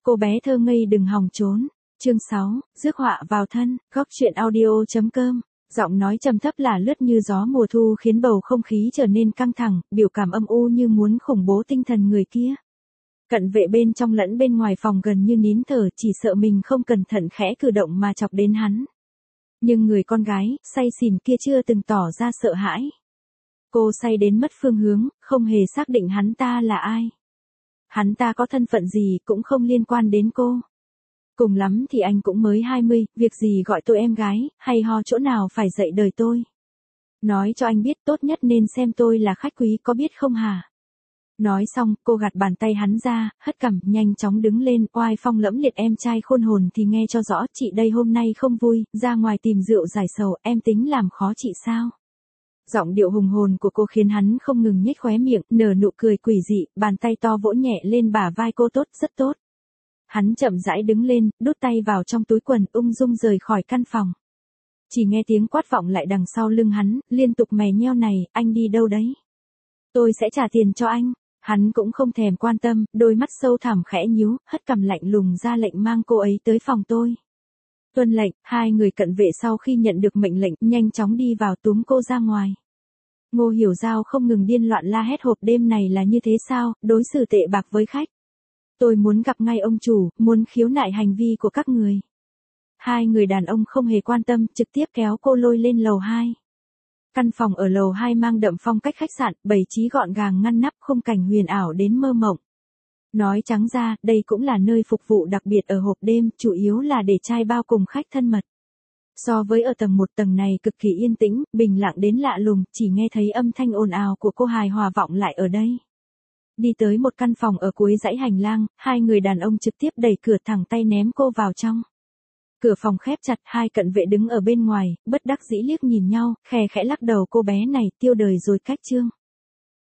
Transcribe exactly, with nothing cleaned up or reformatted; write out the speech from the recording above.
Cô bé thơ ngây đừng hòng trốn. Chương sáu, rước họa vào thân, góc truyện audio.com. Giọng nói trầm thấp là lướt như gió mùa thu khiến bầu không khí trở nên căng thẳng, biểu cảm âm u như muốn khủng bố tinh thần người kia. Cận vệ bên trong lẫn bên ngoài phòng gần như nín thở, chỉ sợ mình không cẩn thận khẽ cử động mà chọc đến hắn. Nhưng người con gái, say xỉn kia chưa từng tỏ ra sợ hãi. Cô say đến mất phương hướng, không hề xác định hắn ta là ai. Hắn ta có thân phận gì cũng không liên quan đến cô. Cùng lắm thì anh cũng mới hai mươi, việc gì gọi tôi em gái, hay ho chỗ nào phải dạy đời tôi. Nói cho anh biết tốt nhất nên xem tôi là khách quý có biết không hả? Nói xong, cô gạt bàn tay hắn ra, hất cằm, nhanh chóng đứng lên, oai phong lẫm liệt em trai khôn hồn thì nghe cho rõ, chị đây hôm nay không vui, ra ngoài tìm rượu giải sầu, em tính làm khó chị sao? Giọng điệu hùng hồn của cô khiến hắn không ngừng nhếch khóe miệng, nở nụ cười quỷ dị, bàn tay to vỗ nhẹ lên bả vai cô. Tốt, rất tốt. Hắn chậm rãi đứng lên, đút tay vào trong túi quần, ung dung rời khỏi căn phòng. Chỉ nghe tiếng quát vọng lại đằng sau lưng hắn, liên tục mè nheo này, anh đi đâu đấy? Tôi sẽ trả tiền cho anh. Hắn cũng không thèm quan tâm, đôi mắt sâu thẳm khẽ nhíu, hất cằm lạnh lùng ra lệnh mang cô ấy tới phòng tôi. Tuân lệnh, hai người cận vệ sau khi nhận được mệnh lệnh, nhanh chóng đi vào túm cô ra ngoài. Ngô Hiểu Giao không ngừng điên loạn la hét hộp đêm này là như thế sao, đối xử tệ bạc với khách. Tôi muốn gặp ngay ông chủ, muốn khiếu nại hành vi của các người. Hai người đàn ông không hề quan tâm, trực tiếp kéo cô lôi lên lầu hai. Căn phòng ở lầu hai mang đậm phong cách khách sạn, bày trí gọn gàng ngăn nắp, khung cảnh huyền ảo đến mơ mộng. Nói trắng ra, đây cũng là nơi phục vụ đặc biệt ở hộp đêm, chủ yếu là để trai bao cùng khách thân mật. So với ở tầng một, tầng này cực kỳ yên tĩnh, bình lặng đến lạ lùng, chỉ nghe thấy âm thanh ồn ào của cô hài hòa vọng lại ở đây. Đi tới một căn phòng ở cuối dãy hành lang, hai người đàn ông trực tiếp đẩy cửa thẳng tay ném cô vào trong. Cửa phòng khép chặt, hai cận vệ đứng ở bên ngoài, bất đắc dĩ liếc nhìn nhau, khè khẽ lắc đầu. Cô bé này tiêu đời rồi cách chương.